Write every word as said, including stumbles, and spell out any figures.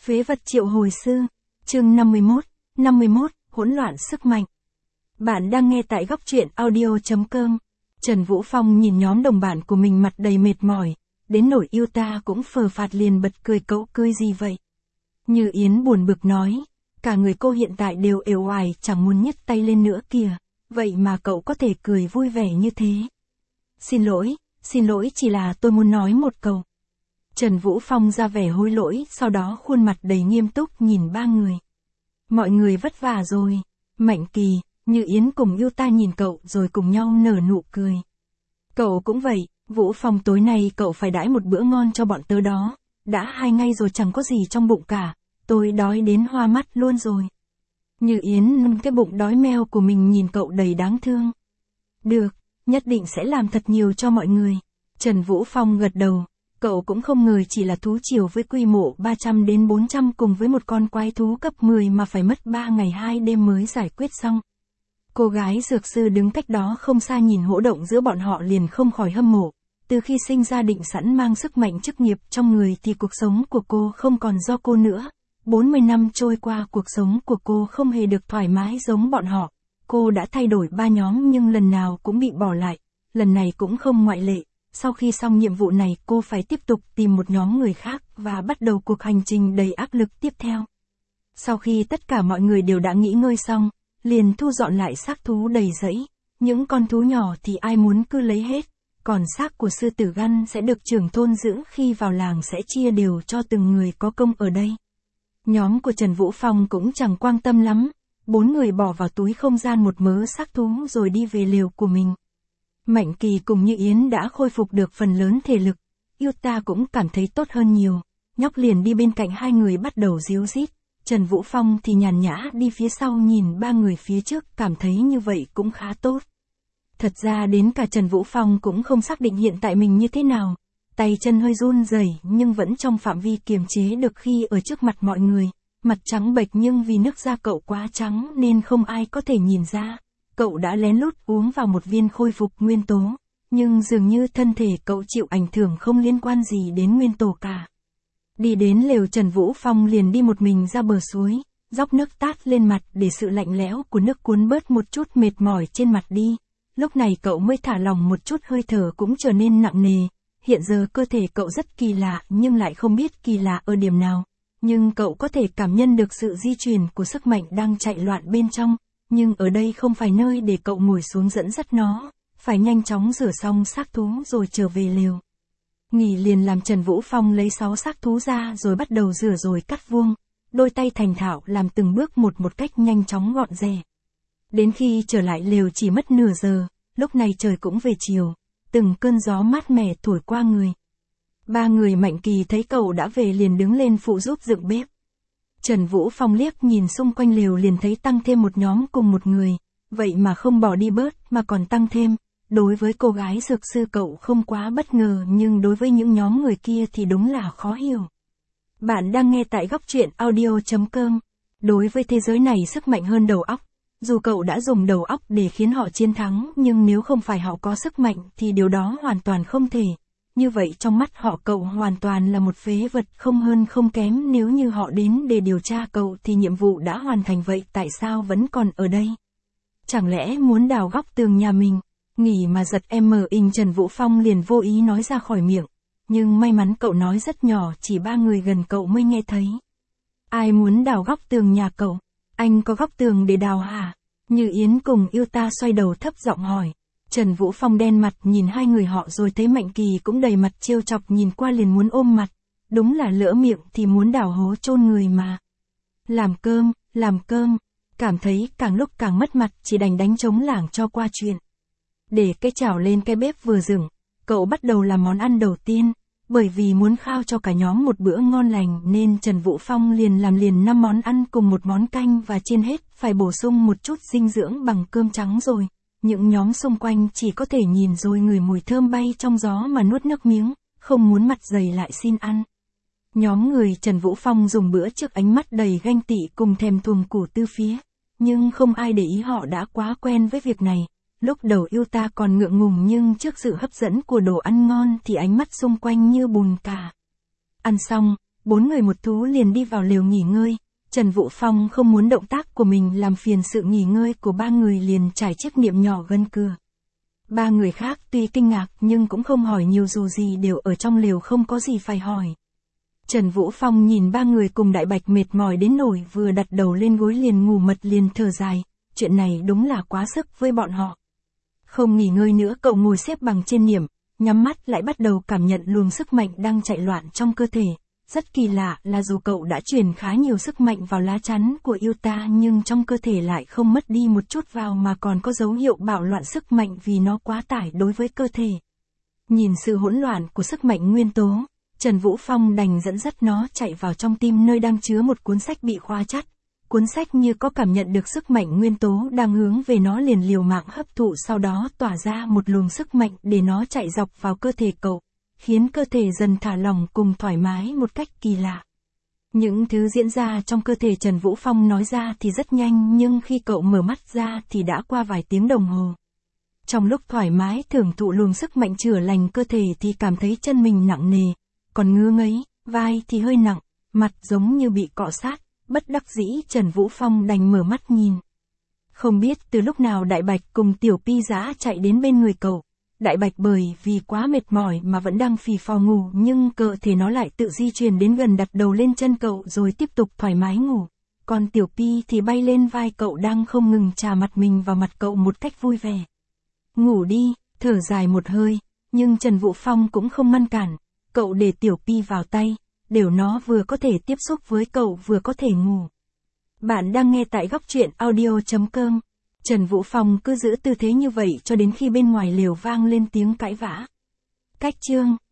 Phế vật triệu hồi sư, chương năm mươi mốt, năm mươi mốt, hỗn loạn sức mạnh. Bạn đang nghe tại góc truyện audio chấm com. Trần Vũ Phong nhìn nhóm đồng bạn của mình mặt đầy mệt mỏi, đến nỗi yêu ta cũng phờ phạt liền bật cười. Cậu cười gì vậy? Như Yến buồn bực nói, cả người cô hiện tại đều uể oải chẳng muốn nhấc tay lên nữa kìa, vậy mà cậu có thể cười vui vẻ như thế. Xin lỗi, xin lỗi chỉ là tôi muốn nói một câu. Trần Vũ Phong ra vẻ hối lỗi, sau đó khuôn mặt đầy nghiêm túc nhìn ba người. Mọi người vất vả rồi. Mạnh Kỳ, Như Yến cùng yêu ta nhìn cậu rồi cùng nhau nở nụ cười. Cậu cũng vậy, Vũ Phong tối nay cậu phải đãi một bữa ngon cho bọn tớ đó. Đã hai ngày rồi chẳng có gì trong bụng cả, tôi đói đến hoa mắt luôn rồi. Như Yến nâng cái bụng đói meo của mình nhìn cậu đầy đáng thương. Được, nhất định sẽ làm thật nhiều cho mọi người. Trần Vũ Phong gật đầu. Cậu cũng không ngờ chỉ là thú triều với quy mô ba trăm đến bốn trăm cùng với một con quái thú cấp mười mà phải mất ba ngày hai đêm mới giải quyết xong. Cô gái dược sư đứng cách đó không xa nhìn hỗn động giữa bọn họ liền không khỏi hâm mộ. Từ khi sinh ra định sẵn mang sức mạnh chức nghiệp trong người thì cuộc sống của cô không còn do cô nữa. bốn mươi năm trôi qua cuộc sống của cô không hề được thoải mái giống bọn họ. Cô đã thay đổi ba nhóm nhưng lần nào cũng bị bỏ lại. Lần này cũng không ngoại lệ. Sau khi xong nhiệm vụ này cô phải tiếp tục tìm một nhóm người khác và bắt đầu cuộc hành trình đầy áp lực tiếp theo. Sau khi tất cả mọi người đều đã nghỉ ngơi xong, liền thu dọn lại xác thú đầy rẫy. Những con thú nhỏ thì ai muốn cứ lấy hết, còn xác của sư tử Gan sẽ được trưởng thôn giữ khi vào làng sẽ chia đều cho từng người có công ở đây. Nhóm của Trần Vũ Phong cũng chẳng quan tâm lắm, bốn người bỏ vào túi không gian một mớ xác thú rồi đi về lều của mình. Mạnh Kỳ cùng Như Yến đã khôi phục được phần lớn thể lực, yêu ta cũng cảm thấy tốt hơn nhiều, nhóc liền đi bên cạnh hai người bắt đầu ríu rít, Trần Vũ Phong thì nhàn nhã đi phía sau nhìn ba người phía trước cảm thấy như vậy cũng khá tốt. Thật ra đến cả Trần Vũ Phong cũng không xác định hiện tại mình như thế nào, tay chân hơi run rẩy nhưng vẫn trong phạm vi kiềm chế được khi ở trước mặt mọi người, mặt trắng bệch nhưng vì nước da cậu quá trắng nên không ai có thể nhìn ra. Cậu đã lén lút uống vào một viên khôi phục nguyên tố, nhưng dường như thân thể cậu chịu ảnh hưởng không liên quan gì đến nguyên tố cả. Đi đến lều Trần Vũ Phong liền đi một mình ra bờ suối, dốc nước tát lên mặt để sự lạnh lẽo của nước cuốn bớt một chút mệt mỏi trên mặt đi. Lúc này cậu mới thả lỏng một chút, hơi thở cũng trở nên nặng nề. Hiện giờ cơ thể cậu rất kỳ lạ nhưng lại không biết kỳ lạ ở điểm nào. Nhưng cậu có thể cảm nhận được sự di chuyển của sức mạnh đang chạy loạn bên trong. Nhưng ở đây không phải nơi để cậu ngồi xuống dẫn dắt nó, phải nhanh chóng rửa xong xác thú rồi trở về lều. Nghỉ liền làm Trần Vũ Phong lấy sáu xác thú ra rồi bắt đầu rửa rồi cắt vuông, đôi tay thành thạo làm từng bước một một cách nhanh chóng gọn rẻ. Đến khi trở lại lều chỉ mất nửa giờ, lúc này trời cũng về chiều, từng cơn gió mát mẻ thổi qua người. Ba người Mạnh Kỳ thấy cậu đã về liền đứng lên phụ giúp dựng bếp. Trần Vũ Phong liếc nhìn xung quanh lều liền thấy tăng thêm một nhóm cùng một người, vậy mà không bỏ đi bớt mà còn tăng thêm. Đối với cô gái dược sư cậu không quá bất ngờ nhưng đối với những nhóm người kia thì đúng là khó hiểu. Bạn đang nghe tại góc truyện audio chấm com. Đối với thế giới này sức mạnh hơn đầu óc. Dù cậu đã dùng đầu óc để khiến họ chiến thắng nhưng nếu không phải họ có sức mạnh thì điều đó hoàn toàn không thể. Như vậy trong mắt họ cậu hoàn toàn là một phế vật không hơn không kém, nếu như họ đến để điều tra cậu thì nhiệm vụ đã hoàn thành, vậy tại sao vẫn còn ở đây? Chẳng lẽ muốn đào góc tường nhà mình? Nghỉ mà giật em mờ in Trần Vũ Phong liền vô ý nói ra khỏi miệng. Nhưng may mắn cậu nói rất nhỏ, chỉ ba người gần cậu mới nghe thấy. Ai muốn đào góc tường nhà cậu? Anh có góc tường để đào hả? Như Yến cùng yêu ta xoay đầu thấp giọng hỏi. Trần Vũ Phong đen mặt nhìn hai người họ rồi thấy Mạnh Kỳ cũng đầy mặt trêu chọc nhìn qua liền muốn ôm mặt. Đúng là lỡ miệng thì muốn đào hố chôn người mà. Làm cơm, làm cơm. Cảm thấy càng lúc càng mất mặt chỉ đành đánh trống lảng cho qua chuyện. Để cái chảo lên cái bếp vừa dựng, cậu bắt đầu làm món ăn đầu tiên. Bởi vì muốn khao cho cả nhóm một bữa ngon lành nên Trần Vũ Phong liền làm liền năm món ăn cùng một món canh và trên hết phải bổ sung một chút dinh dưỡng bằng cơm trắng rồi. Những nhóm xung quanh chỉ có thể nhìn rồi ngửi mùi thơm bay trong gió mà nuốt nước miếng, không muốn mặt dày lại xin ăn. Nhóm người Trần Vũ Phong dùng bữa trước ánh mắt đầy ganh tị cùng thèm thuồng của tư phía. Nhưng không ai để ý, họ đã quá quen với việc này. Lúc đầu yêu ta còn ngượng ngùng nhưng trước sự hấp dẫn của đồ ăn ngon thì ánh mắt xung quanh như bùn cả. Ăn xong, bốn người một thú liền đi vào lều nghỉ ngơi. Trần Vũ Phong không muốn động tác của mình làm phiền sự nghỉ ngơi của ba người liền trải chiếc niệm nhỏ gần cửa. Ba người khác tuy kinh ngạc nhưng cũng không hỏi nhiều dù gì đều ở trong lều không có gì phải hỏi. Trần Vũ Phong nhìn ba người cùng Đại Bạch mệt mỏi đến nỗi vừa đặt đầu lên gối liền ngủ mật liền thở dài, chuyện này đúng là quá sức với bọn họ. Không nghỉ ngơi nữa cậu ngồi xếp bằng trên niệm, nhắm mắt lại bắt đầu cảm nhận luồng sức mạnh đang chạy loạn trong cơ thể. Rất kỳ lạ là dù cậu đã truyền khá nhiều sức mạnh vào lá chắn của yêu ta nhưng trong cơ thể lại không mất đi một chút vào mà còn có dấu hiệu bạo loạn sức mạnh vì nó quá tải đối với cơ thể. Nhìn sự hỗn loạn của sức mạnh nguyên tố, Trần Vũ Phong đành dẫn dắt nó chạy vào trong tim nơi đang chứa một cuốn sách bị khóa chặt. Cuốn sách như có cảm nhận được sức mạnh nguyên tố đang hướng về nó liền liều mạng hấp thụ sau đó tỏa ra một luồng sức mạnh để nó chạy dọc vào cơ thể cậu, khiến cơ thể dần thả lỏng cùng thoải mái một cách kỳ lạ. Những thứ diễn ra trong cơ thể Trần Vũ Phong nói ra thì rất nhanh nhưng khi cậu mở mắt ra thì đã qua vài tiếng đồng hồ. Trong lúc thoải mái thưởng thụ luồng sức mạnh chữa lành cơ thể thì cảm thấy chân mình nặng nề, còn ngứa ngấy, vai thì hơi nặng, mặt giống như bị cọ sát, bất đắc dĩ Trần Vũ Phong đành mở mắt nhìn. Không biết từ lúc nào Đại Bạch cùng Tiểu Pi Dã chạy đến bên người cậu. Đại Bạch bởi vì quá mệt mỏi mà vẫn đang phì phò ngủ nhưng cơ thể nó lại tự di chuyển đến gần đặt đầu lên chân cậu rồi tiếp tục thoải mái ngủ. Còn Tiểu Pi thì bay lên vai cậu đang không ngừng chà mặt mình vào mặt cậu một cách vui vẻ. Ngủ đi, thở dài một hơi, nhưng Trần Vũ Phong cũng không ngăn cản. Cậu để Tiểu Pi vào tay, để nó vừa có thể tiếp xúc với cậu vừa có thể ngủ. Bạn đang nghe tại góc truyện audio chấm com. Trần Vũ Phong cứ giữ tư thế như vậy cho đến khi bên ngoài lều vang lên tiếng cãi vã. Cách chương